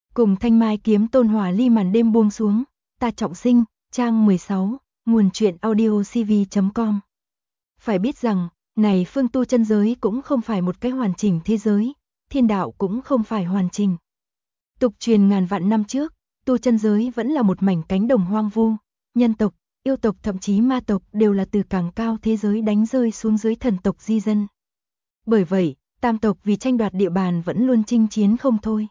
Cùng Thanh Mai kiếm tôn hỏa ly màn đêm buông xuống, ta trọng sinh, trang 16, nguồn truyện audio cv.com. Phải biết rằng, này phương tu chân giới cũng không phải một cái hoàn chỉnh thế giới, thiên đạo cũng không phải hoàn chỉnh. Tục truyền ngàn vạn năm trước, tu chân giới vẫn là một mảnh cánh đồng hoang vu, nhân tộc, yêu tộc thậm chí ma tộc đều là từ càng cao thế giới đánh rơi xuống dưới thần tộc di dân. Bởi vậy, tam tộc vì tranh đoạt địa bàn vẫn luôn chinh chiến không thôi.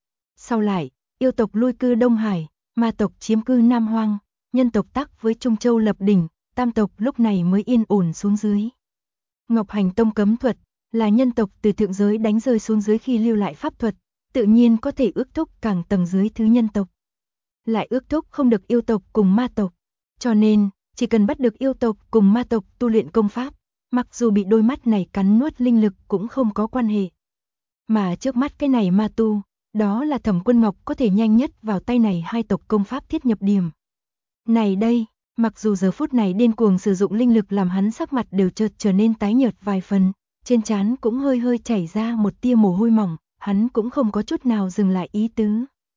Sau lại, yêu tộc lui cư Đông Hải, ma tộc chiếm cư Nam Hoang, nhân tộc tắc với Trung Châu lập đỉnh, tam tộc lúc này mới yên ổn xuống dưới. Ngọc Hành Tông cấm thuật là nhân tộc từ thượng giới đánh rơi xuống dưới khi lưu lại pháp thuật, tự nhiên có thể ước thúc càng tầng dưới thứ nhân tộc. Lại ước thúc không được yêu tộc cùng ma tộc, cho nên chỉ cần bắt được yêu tộc cùng ma tộc tu luyện công pháp, mặc dù bị đôi mắt này cắn nuốt linh lực cũng không có quan hệ. Mà trước mắt cái này ma tu, đó là Thẩm Quân Ngọc có thể nhanh nhất vào tay này hai tộc công pháp thiết nhập điểm. Này đây, mặc dù giờ phút này điên cuồng sử dụng linh lực làm hắn sắc mặt đều chợt trở nên tái nhợt vài phần, trên trán cũng hơi hơi chảy ra một tia mồ hôi mỏng, hắn cũng không có chút nào dừng lại ý tứ.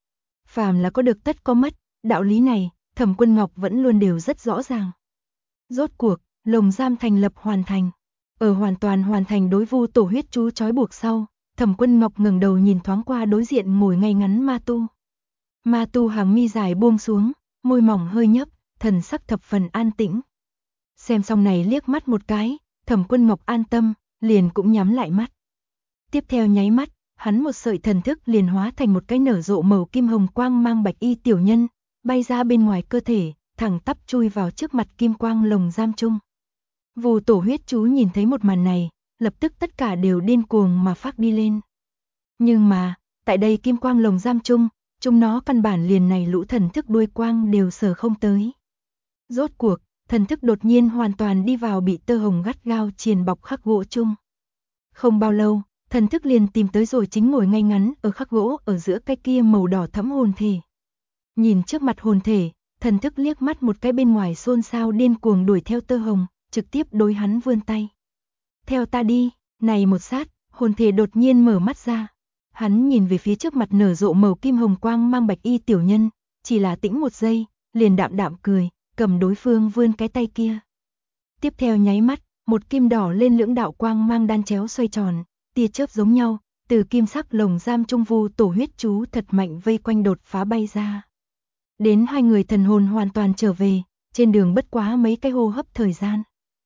Phàm là có được tất có mất, đạo lý này, Thẩm Quân Ngọc vẫn luôn đều rất rõ ràng. Rốt cuộc, lồng giam thành lập hoàn thành. Ở hoàn toàn hoàn thành đối vu tổ huyết chú trói buộc sau, Thẩm Quân Ngọc ngẩng đầu nhìn thoáng qua đối diện ngồi ngay ngắn ma tu. Ma tu hàng mi dài buông xuống, môi mỏng hơi nhấp, thần sắc thập phần an tĩnh. Xem xong này liếc mắt một cái, Thẩm Quân Ngọc an tâm, liền cũng nhắm lại mắt. Tiếp theo nháy mắt, hắn một sợi thần thức liền hóa thành một cái nở rộ màu kim hồng quang mang bạch y tiểu nhân, bay ra bên ngoài cơ thể, thẳng tắp chui vào trước mặt kim quang lồng giam chung. Vu tổ huyết chú nhìn thấy một màn này, lập tức tất cả đều điên cuồng mà phát đi lên. Nhưng mà, tại đây kim quang lồng giam chung, chúng nó căn bản liền này lũ thần thức đuôi quang đều sở không tới. Rốt cuộc, thần thức đột nhiên hoàn toàn đi vào bị tơ hồng gắt gao triền bọc khắc gỗ chung. Không bao lâu, thần thức liền tìm tới rồi chính ngồi ngay ngắn ở khắc gỗ ở giữa cái kia màu đỏ thẫm hồn thể. Nhìn trước mặt hồn thể, thần thức liếc mắt một cái bên ngoài xôn xao điên cuồng đuổi theo tơ hồng, trực tiếp đối hắn vươn tay. Theo ta đi, này một sát, hồn thể đột nhiên mở mắt ra. Hắn nhìn về phía trước mặt nở rộ màu kim hồng quang mang bạch y tiểu nhân, chỉ là tĩnh một giây, liền đạm đạm cười, cầm đối phương vươn cái tay kia. Tiếp theo nháy mắt, một kim đỏ lên lưỡng đạo quang mang đan chéo xoay tròn, tia chớp giống nhau, từ kim sắc lồng giam trung vu tổ huyết chú thật mạnh vây quanh đột phá bay ra. Đến hai người thần hồn hoàn toàn trở về, trên đường bất quá mấy cái hô hấp thời gian.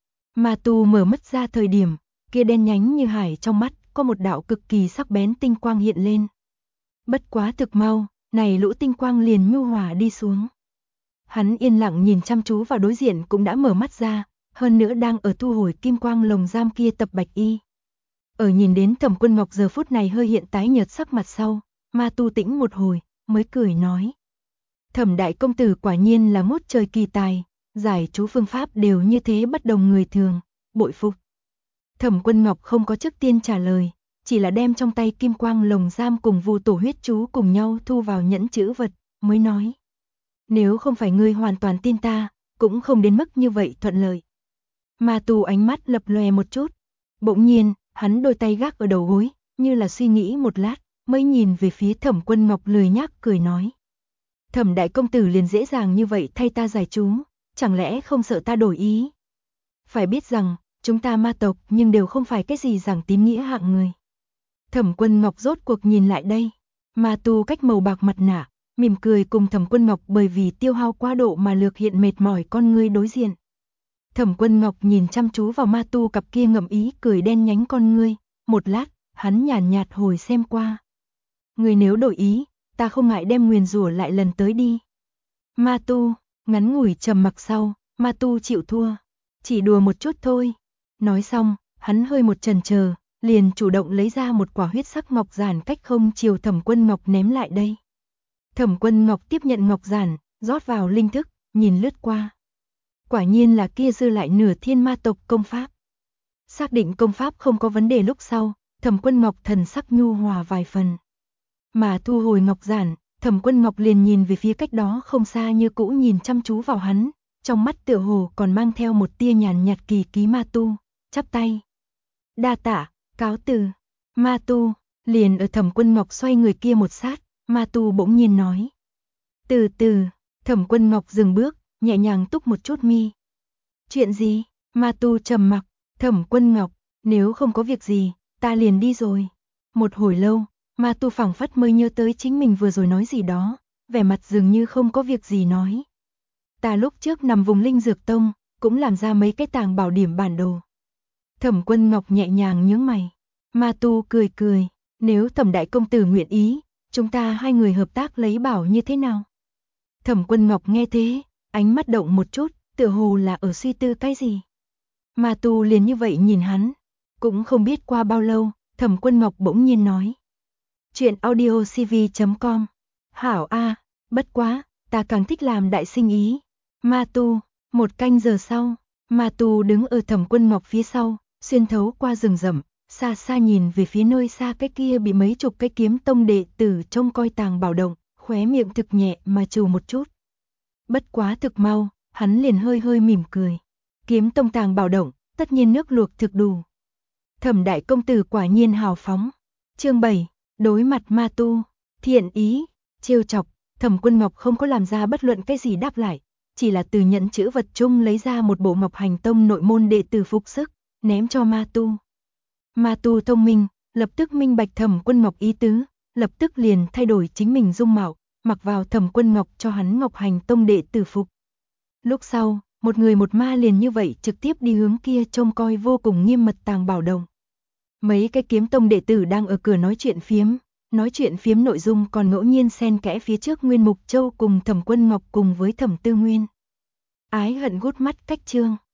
Ma tu mở mắt ra thời điểm, kia đen nhánh như hải trong mắt, có một đạo cực kỳ sắc bén tinh quang hiện lên. Bất quá thực mau, này lũ tinh quang liền nhu hòa đi xuống. Hắn yên lặng nhìn chăm chú vào đối diện cũng đã mở mắt ra, hơn nữa đang ở thu hồi kim quang lồng giam kia tập bạch y. Ở nhìn đến Thẩm Quân Ngọc giờ phút này hơi hiện tái nhợt sắc mặt sau, ma tu tĩnh một hồi, mới cười nói. Thẩm đại công tử quả nhiên là ngút trời kỳ tài, giải chú phương pháp đều như thế bất đồng người thường, bội phục. Thẩm Quân Ngọc không có trước tiên trả lời, chỉ là đem trong tay kim quang lồng giam cùng vu tổ huyết chú cùng nhau thu vào nhẫn chữ vật, mới nói. Nếu không phải ngươi hoàn toàn tin ta, cũng không đến mức như vậy thuận lợi. Ma tu ánh mắt lập lòe một chút, bỗng nhiên, hắn đôi tay gác ở đầu gối, như là suy nghĩ một lát, mới nhìn về phía Thẩm Quân Ngọc lười nhác cười nói. Thẩm đại công tử liền dễ dàng như vậy thay ta giải chú, chẳng lẽ không sợ ta đổi ý? Phải biết rằng, chúng ta ma tộc nhưng đều không phải cái gì giảng tín nghĩa hạng người. Thẩm Quân Ngọc rốt cuộc nhìn lại đây, ma tu cách màu bạc mặt nạ, mỉm cười cùng Thẩm Quân Ngọc bởi vì tiêu hao quá độ mà lược hiện mệt mỏi con ngươi đối diện. Thẩm Quân Ngọc nhìn chăm chú vào ma tu cặp kia ngậm ý cười đen nhánh con ngươi, một lát, hắn nhàn nhạt hồi xem qua. Người nếu đổi ý, ta không ngại đem nguyền rủa lại lần tới đi. Ma tu, ngắn ngủi trầm mặc sau, ma tu chịu thua. Chỉ đùa một chút thôi. Nói xong, hắn hơi một chần chờ, liền chủ động lấy ra một quả huyết sắc ngọc giản cách không chiều Thẩm Quân Ngọc ném lại đây. Thẩm Quân Ngọc tiếp nhận ngọc giản, rót vào linh thức, nhìn lướt qua. Quả nhiên là kia dư lại nửa thiên ma tộc công pháp. Xác định công pháp không có vấn đề lúc sau, Thẩm Quân Ngọc thần sắc nhu hòa vài phần. Mà thu hồi ngọc giản, Thẩm Quân Ngọc liền nhìn về phía cách đó không xa như cũ nhìn chăm chú vào hắn, trong mắt tựa hồ còn mang theo một tia nhàn nhạt kỳ ký ma tu, chắp tay. Đa tạ, cáo từ. Ma tu, liền ở Thẩm Quân Ngọc xoay người kia một sát, Ma Tu bỗng nhiên nói. Từ từ, Thẩm Quân Ngọc dừng bước, nhẹ nhàng túc một chút mi. Chuyện gì? Ma Tu trầm mặc. Thẩm Quân Ngọc, nếu không có việc gì, ta liền đi rồi. Một hồi lâu, Ma Tu phảng phất mới nhớ tới chính mình vừa rồi nói gì đó, vẻ mặt dường như không có việc gì nói. Ta lúc trước nằm vùng Linh Dược Tông, cũng làm ra mấy cái tàng bảo điểm bản đồ. Thẩm Quân Ngọc nhẹ nhàng nhướng mày. Ma Tu cười cười, nếu Thẩm đại công tử nguyện ý, chúng ta hai người hợp tác lấy bảo như thế nào? Thẩm Quân Ngọc nghe thế, ánh mắt động một chút, tựa hồ là ở suy tư cái gì. Ma Tu liền như vậy nhìn hắn, cũng không biết qua bao lâu, Thẩm Quân Ngọc bỗng nhiên nói. Chuyện audiocv.com. Hảo a, bất quá, ta càng thích làm đại sinh ý. Ma Tu, 1 canh giờ sau, Ma Tu đứng ở Thẩm Quân Ngọc phía sau, xuyên thấu qua rừng rậm, xa xa nhìn về phía nơi xa cái kia bị mấy chục cái kiếm tông đệ tử trông coi tàng bảo động, khóe miệng thực nhẹ mà trù một chút. Bất quá thực mau, hắn liền hơi hơi mỉm cười. Kiếm tông tàng bảo động, tất nhiên nước luộc thực đủ. Thẩm đại công tử quả nhiên hào phóng. Chương 7, đối mặt Ma Tu, thiện ý, trêu chọc, Thẩm Quân Ngọc không có làm ra bất luận cái gì đáp lại, chỉ là từ nhẫn chữ vật chung lấy ra một bộ Ngọc Hành Tông nội môn đệ tử phục sức, ném cho Ma Tu. Ma Tu thông minh, lập tức minh bạch Thẩm Quân Ngọc ý tứ, lập tức liền thay đổi chính mình dung mạo, mặc vào Thẩm Quân Ngọc cho hắn Ngọc Hành Tông đệ tử phục. Lúc sau, một người một ma liền như vậy trực tiếp đi hướng kia trông coi vô cùng nghiêm mật tàng bảo đồng. Mấy cái kiếm tông đệ tử đang ở cửa nói chuyện phiếm nội dung còn ngẫu nhiên xen kẽ phía trước Nguyên Mục Châu cùng Thẩm Quân Ngọc cùng với Thẩm Tư Nguyên. Ái hận gút mắt cách chương.